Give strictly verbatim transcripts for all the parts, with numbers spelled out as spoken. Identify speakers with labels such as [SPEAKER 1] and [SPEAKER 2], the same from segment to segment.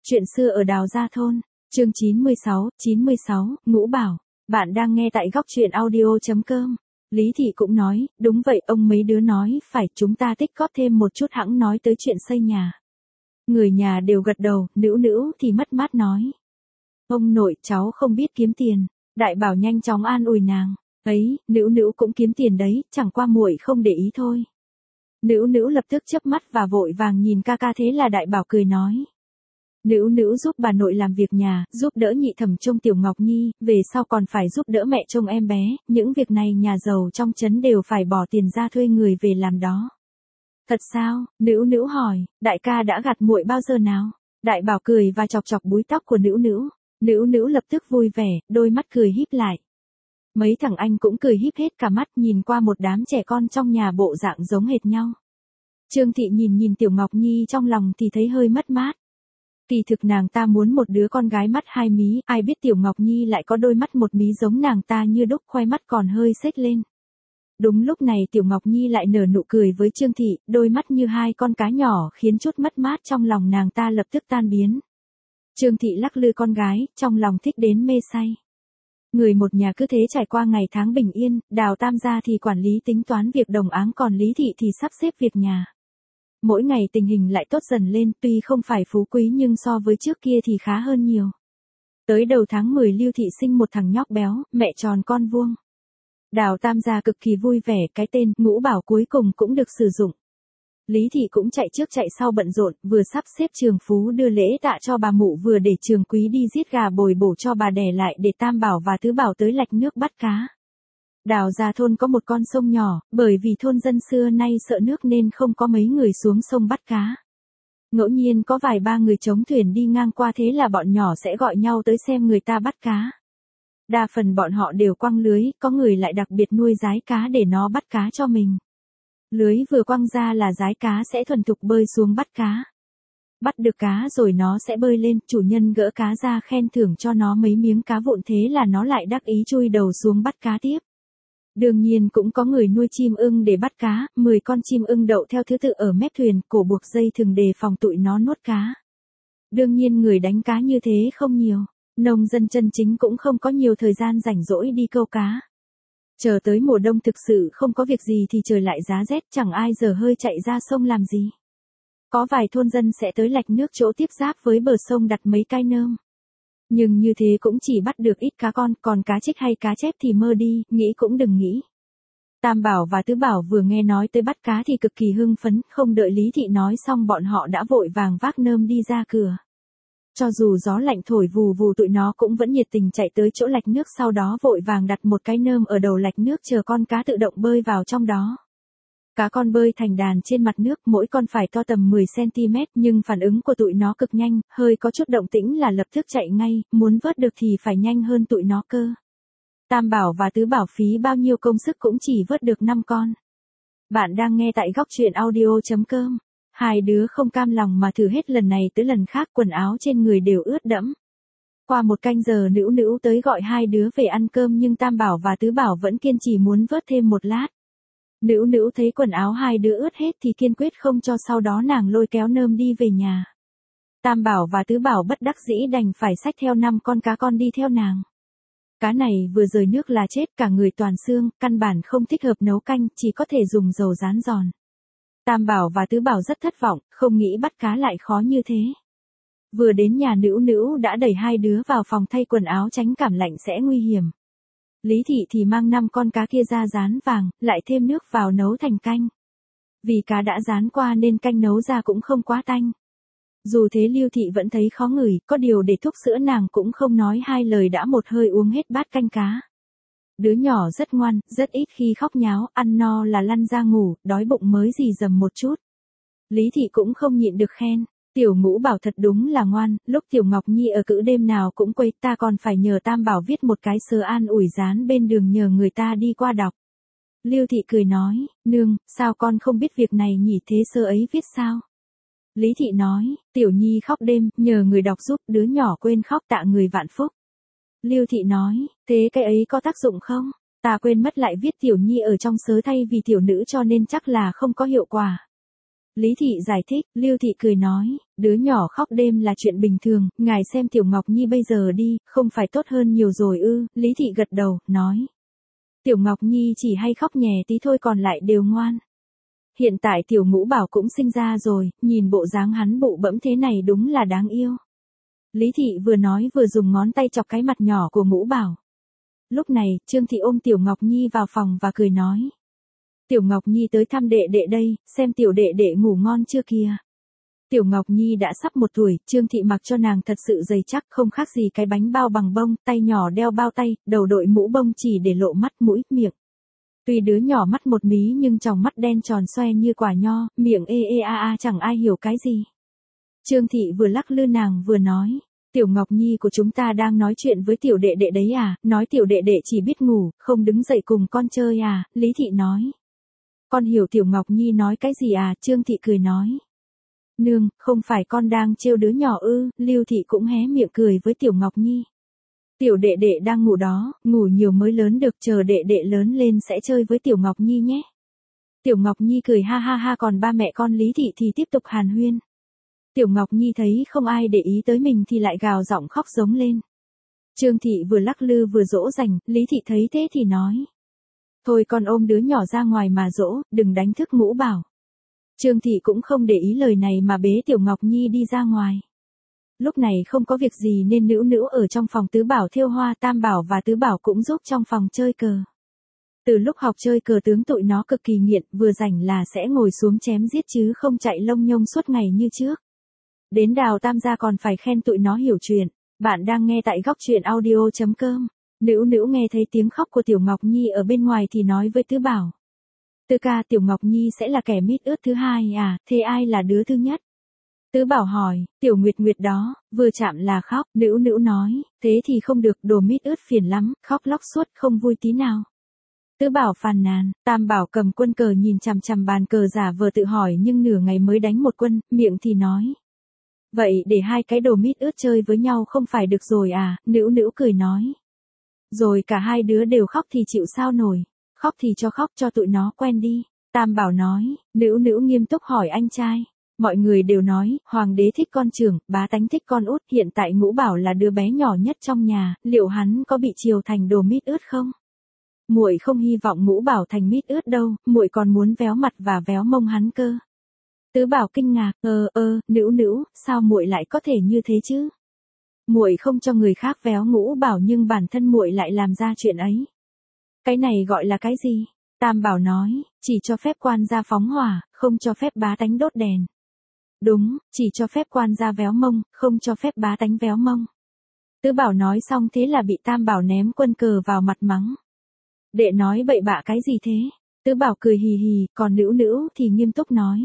[SPEAKER 1] Chuyện xưa ở Đào Gia Thôn, chương chín mươi sáu, chín mươi sáu, Ngũ Bảo. Bạn đang nghe tại góc truyện audio chấm com. Lý Thị cũng nói, đúng vậy, ông mấy đứa nói, phải, chúng ta tích góp thêm một chút hẵng nói tới chuyện xây nhà. Người nhà đều gật đầu, Nữu Nữu thì mất mát nói. Ông nội, cháu không biết kiếm tiền. Đại Bảo nhanh chóng an ủi nàng. Ấy, Nữu Nữu cũng kiếm tiền đấy, chẳng qua muội không để ý thôi. Nữu Nữu lập tức chớp mắt và vội vàng nhìn ca ca, thế là Đại Bảo cười nói. Nữu Nữu giúp bà nội làm việc nhà, giúp đỡ nhị thẩm trông Tiểu Ngọc Nhi, về sau còn phải giúp đỡ mẹ trông em bé, những việc này nhà giàu trong trấn đều phải bỏ tiền ra thuê người về làm đó. Thật sao? Nữu Nữu hỏi, đại ca đã gạt muội bao giờ nào? Đại Bảo cười và chọc chọc búi tóc của Nữu Nữu. Nữu Nữu lập tức vui vẻ, đôi mắt cười híp lại. Mấy thằng anh cũng cười híp hết cả mắt, nhìn qua một đám trẻ con trong nhà bộ dạng giống hệt nhau. Trương Thị nhìn nhìn Tiểu Ngọc Nhi trong lòng thì thấy hơi mất mát. Kỳ thực nàng ta muốn một đứa con gái mắt hai mí, ai biết Tiểu Ngọc Nhi lại có đôi mắt một mí giống nàng ta như đúc, khoe mắt còn hơi xếch lên. Đúng lúc này Tiểu Ngọc Nhi lại nở nụ cười với Trương Thị, đôi mắt như hai con cá nhỏ khiến chút mất mát trong lòng nàng ta lập tức tan biến. Trương Thị lắc lư con gái, trong lòng thích đến mê say. Người một nhà cứ thế trải qua ngày tháng bình yên, Đào Tam gia thì quản lý tính toán việc đồng áng, còn Lý Thị thì sắp xếp việc nhà. Mỗi ngày tình hình lại tốt dần lên, tuy không phải phú quý nhưng so với trước kia thì khá hơn nhiều. Tới đầu tháng mười Lưu Thị sinh một thằng nhóc béo, mẹ tròn con vuông. Đào Tam gia cực kỳ vui vẻ, cái tên Ngũ Bảo cuối cùng cũng được sử dụng. Lý Thị cũng chạy trước chạy sau bận rộn, vừa sắp xếp Trường Phú đưa lễ tạ cho bà mụ, vừa để Trường Quý đi giết gà bồi bổ cho bà đẻ lại, để Tam Bảo và Tứ Bảo tới lạch nước bắt cá. Đào Gia Thôn có một con sông nhỏ, bởi vì thôn dân xưa nay sợ nước nên không có mấy người xuống sông bắt cá. Ngẫu nhiên có vài ba người chống thuyền đi ngang qua, thế là bọn nhỏ sẽ gọi nhau tới xem người ta bắt cá. Đa phần bọn họ đều quăng lưới, có người lại đặc biệt nuôi rái cá để nó bắt cá cho mình. Lưới vừa quăng ra là rái cá sẽ thuần thục bơi xuống bắt cá. Bắt được cá rồi nó sẽ bơi lên, chủ nhân gỡ cá ra khen thưởng cho nó mấy miếng cá vụn, thế là nó lại đắc ý chui đầu xuống bắt cá tiếp. Đương nhiên cũng có người nuôi chim ưng để bắt cá, mười con chim ưng đậu theo thứ tự ở mép thuyền, cổ buộc dây thừng đề phòng tụi nó nuốt cá. Đương nhiên người đánh cá như thế không nhiều, nông dân chân chính cũng không có nhiều thời gian rảnh rỗi đi câu cá. Chờ tới mùa đông thực sự không có việc gì thì trời lại giá rét, chẳng ai dở hơi chạy ra sông làm gì. Có vài thôn dân sẽ tới lạch nước chỗ tiếp giáp với bờ sông đặt mấy cái nơm. Nhưng như thế cũng chỉ bắt được ít cá con, còn cá trích hay cá chép thì mơ đi, nghĩ cũng đừng nghĩ. Tam Bảo và Tứ Bảo vừa nghe nói tới bắt cá thì cực kỳ hưng phấn, không đợi Lý Thị nói xong bọn họ đã vội vàng vác nơm đi ra cửa. Cho dù gió lạnh thổi vù vù tụi nó cũng vẫn nhiệt tình chạy tới chỗ lạch nước, sau đó vội vàng đặt một cái nơm ở đầu lạch nước chờ con cá tự động bơi vào trong đó. Cá con bơi thành đàn trên mặt nước, mỗi con phải to tầm mười xăng ti mét, nhưng phản ứng của tụi nó cực nhanh, hơi có chút động tĩnh là lập tức chạy ngay, muốn vớt được thì phải nhanh hơn tụi nó cơ. Tam Bảo và Tứ Bảo phí bao nhiêu công sức cũng chỉ vớt được năm con. Bạn đang nghe tại góc truyện audio chấm com. Hai đứa không cam lòng mà thử hết lần này tới lần khác, quần áo trên người đều ướt đẫm. Qua một canh giờ Nữu Nữu tới gọi hai đứa về ăn cơm, nhưng Tam Bảo và Tứ Bảo vẫn kiên trì muốn vớt thêm một lát. Nữu Nữu thấy quần áo hai đứa ướt hết thì kiên quyết không cho, sau đó nàng lôi kéo nơm đi về nhà. Tam Bảo và Tứ Bảo bất đắc dĩ đành phải xách theo năm con cá con đi theo nàng. Cá này vừa rời nước là chết, cả người toàn xương, căn bản không thích hợp nấu canh, chỉ có thể dùng dầu rán giòn. Tam Bảo và Tứ Bảo rất thất vọng, không nghĩ bắt cá lại khó như thế. Vừa đến nhà Nữu Nữu đã đẩy hai đứa vào phòng thay quần áo tránh cảm lạnh sẽ nguy hiểm. Lý Thị thì mang năm con cá kia ra rán vàng, lại thêm nước vào nấu thành canh. Vì cá đã rán qua nên canh nấu ra cũng không quá tanh. Dù thế Lưu Thị vẫn thấy khó ngửi, có điều để thuốc sữa nàng cũng không nói hai lời đã một hơi uống hết bát canh cá. Đứa nhỏ rất ngoan, rất ít khi khóc nháo, ăn no là lăn ra ngủ, đói bụng mới rì rầm một chút. Lý Thị cũng không nhịn được khen, Tiểu Ngũ Bảo thật đúng là ngoan, lúc Tiểu Ngọc Nhi ở cữ đêm nào cũng quấy, ta còn phải nhờ Tam Bảo viết một cái sớ an ủi dán bên đường nhờ người ta đi qua đọc. Lưu Thị cười nói, nương, sao con không biết việc này nhỉ, thế sớ ấy viết sao? Lý Thị nói, Tiểu Nhi khóc đêm, nhờ người đọc giúp, đứa nhỏ quên khóc tạ người vạn phúc. Lưu Thị nói, thế cái ấy có tác dụng không? Ta quên mất lại viết Tiểu Nhi ở trong sớ thay vì tiểu nữ cho nên chắc là không có hiệu quả. Lý thị giải thích, Lưu thị cười nói, đứa nhỏ khóc đêm là chuyện bình thường, ngài xem Tiểu Ngọc Nhi bây giờ đi, không phải tốt hơn nhiều rồi ư, Lý thị gật đầu, nói. Tiểu Ngọc Nhi chỉ hay khóc nhè tí thôi còn lại đều ngoan. Hiện tại Tiểu Ngũ Bảo cũng sinh ra rồi, nhìn bộ dáng hắn bụ bẫm thế này đúng là đáng yêu. Lý thị vừa nói vừa dùng ngón tay chọc cái mặt nhỏ của Ngũ Bảo. Lúc này, Trương thị ôm Tiểu Ngọc Nhi vào phòng và cười nói. Tiểu Ngọc Nhi tới thăm đệ đệ đây, xem tiểu đệ đệ ngủ ngon chưa kìa. Tiểu Ngọc Nhi đã sắp một tuổi, Trương thị mặc cho nàng thật sự dày chắc, không khác gì cái bánh bao bằng bông, tay nhỏ đeo bao tay, đầu đội mũ bông chỉ để lộ mắt mũi, miệng. Tuy đứa nhỏ mắt một mí nhưng tròng mắt đen tròn xoe như quả nho, miệng ê ê a a chẳng ai hiểu cái gì. Trương thị vừa lắc lư nàng vừa nói, Tiểu Ngọc Nhi của chúng ta đang nói chuyện với tiểu đệ đệ đấy à, nói tiểu đệ đệ chỉ biết ngủ, không đứng dậy cùng con chơi à, Lý thị nói. Con hiểu Tiểu Ngọc Nhi nói cái gì à, Trương thị cười nói. Nương, không phải con đang trêu đứa nhỏ ư, Lưu thị cũng hé miệng cười với Tiểu Ngọc Nhi. Tiểu đệ đệ đang ngủ đó, ngủ nhiều mới lớn được, chờ đệ đệ lớn lên sẽ chơi với Tiểu Ngọc Nhi nhé. Tiểu Ngọc Nhi cười ha ha ha, còn ba mẹ con Lý thị thì tiếp tục hàn huyên. Tiểu Ngọc Nhi thấy không ai để ý tới mình thì lại gào giọng khóc giống lên. Trương thị vừa lắc lư vừa dỗ dành, Lý thị thấy thế thì nói. Thôi con ôm đứa nhỏ ra ngoài mà dỗ, đừng đánh thức Ngũ Bảo. Trương thị cũng không để ý lời này mà bế Tiểu Ngọc Nhi đi ra ngoài. Lúc này không có việc gì nên Nữu Nữu ở trong phòng Tứ Bảo thêu hoa, Tam Bảo và Tứ Bảo cũng giúp trong phòng chơi cờ. Từ lúc học chơi cờ tướng tụi nó cực kỳ nghiện, vừa rảnh là sẽ ngồi xuống chém giết chứ không chạy lông nhông suốt ngày như trước. Đến Đào Tam gia còn phải khen tụi nó hiểu chuyện. Bạn đang nghe tại góc truyện audio chấm com. Nữu Nữu nghe thấy tiếng khóc của Tiểu Ngọc Nhi ở bên ngoài thì nói với Tứ Bảo. Tứ ca, Tiểu Ngọc Nhi sẽ là kẻ mít ướt thứ hai à, thế ai là đứa thứ nhất? Tứ Bảo hỏi, Tiểu Nguyệt Nguyệt đó, vừa chạm là khóc, Nữu Nữu nói, thế thì không được, đồ mít ướt phiền lắm, khóc lóc suốt không vui tí nào. Tứ Bảo phàn nàn, Tam Bảo cầm quân cờ nhìn chằm chằm bàn cờ giả vờ tự hỏi nhưng nửa ngày mới đánh một quân, miệng thì nói. Vậy để hai cái đồ mít ướt chơi với nhau không phải được rồi à, Nữu Nữu cười nói. Rồi cả hai đứa đều khóc thì chịu sao nổi, khóc thì cho khóc cho tụi nó quen đi. Tam Bảo nói, Nữu Nữu nghiêm túc hỏi anh trai. Mọi người đều nói, hoàng đế thích con trưởng, bá tánh thích con út, hiện tại Ngũ Bảo là đứa bé nhỏ nhất trong nhà, liệu hắn có bị chiều thành đồ mít ướt không? Muội không hy vọng Ngũ Bảo thành mít ướt đâu, muội còn muốn véo mặt và véo mông hắn cơ. Tứ Bảo kinh ngạc, ơ ơ, Nữu Nữu, sao muội lại có thể như thế chứ? Muội không cho người khác véo Ngũ Bảo nhưng bản thân muội lại làm ra chuyện ấy. Cái này gọi là cái gì? Tam Bảo nói, chỉ cho phép quan gia phóng hỏa, không cho phép bá tánh đốt đèn. Đúng, chỉ cho phép quan gia véo mông, không cho phép bá tánh véo mông. Tứ Bảo nói xong thế là bị Tam Bảo ném quân cờ vào mặt mắng. Đệ nói bậy bạ cái gì thế? Tứ Bảo cười hì hì, còn Nữu Nữu thì nghiêm túc nói.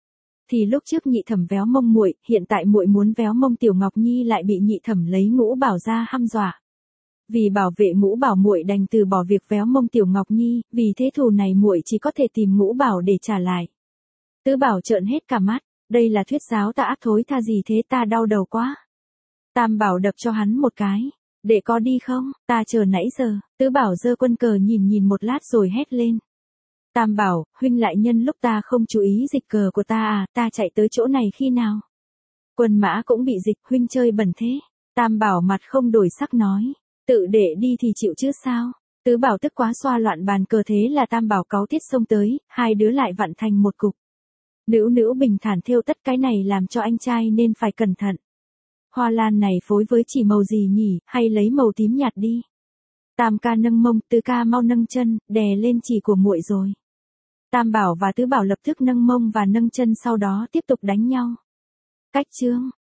[SPEAKER 1] Thì lúc trước nhị thẩm véo mông muội, hiện tại muội muốn véo mông Tiểu Ngọc Nhi lại bị nhị thẩm lấy Ngũ Bảo ra hăm dọa. Vì bảo vệ Ngũ Bảo muội đành từ bỏ việc véo mông Tiểu Ngọc Nhi, vì thế thù này muội chỉ có thể tìm Ngũ Bảo để trả lại. Tứ Bảo trợn hết cả mắt, đây là thuyết giáo ta ác thối tha gì thế, ta đau đầu quá. Tam Bảo đập cho hắn một cái, để có đi không, ta chờ nãy giờ. Tứ Bảo giơ quân cờ nhìn nhìn một lát rồi hét lên. Tam Bảo, huynh lại nhân lúc ta không chú ý dịch cờ của ta à, ta chạy tới chỗ này khi nào? Quân mã cũng bị dịch, huynh chơi bẩn thế. Tam Bảo mặt không đổi sắc nói, tự để đi thì chịu chứ sao? Tứ Bảo tức quá xoa loạn bàn cờ, thế là Tam Bảo cáu tiết xông tới, hai đứa lại vặn thành một cục. Nữu Nữu bình thản thêu tất cái này làm cho anh trai nên phải cẩn thận. Hoa lan này phối với chỉ màu gì nhỉ, hay lấy màu tím nhạt đi. Tam ca nâng mông, Tứ ca mau nâng chân, đè lên chỉ của muội rồi. Tam Bảo và Tứ Bảo lập tức nâng mông và nâng chân, sau đó tiếp tục đánh nhau. Cách chương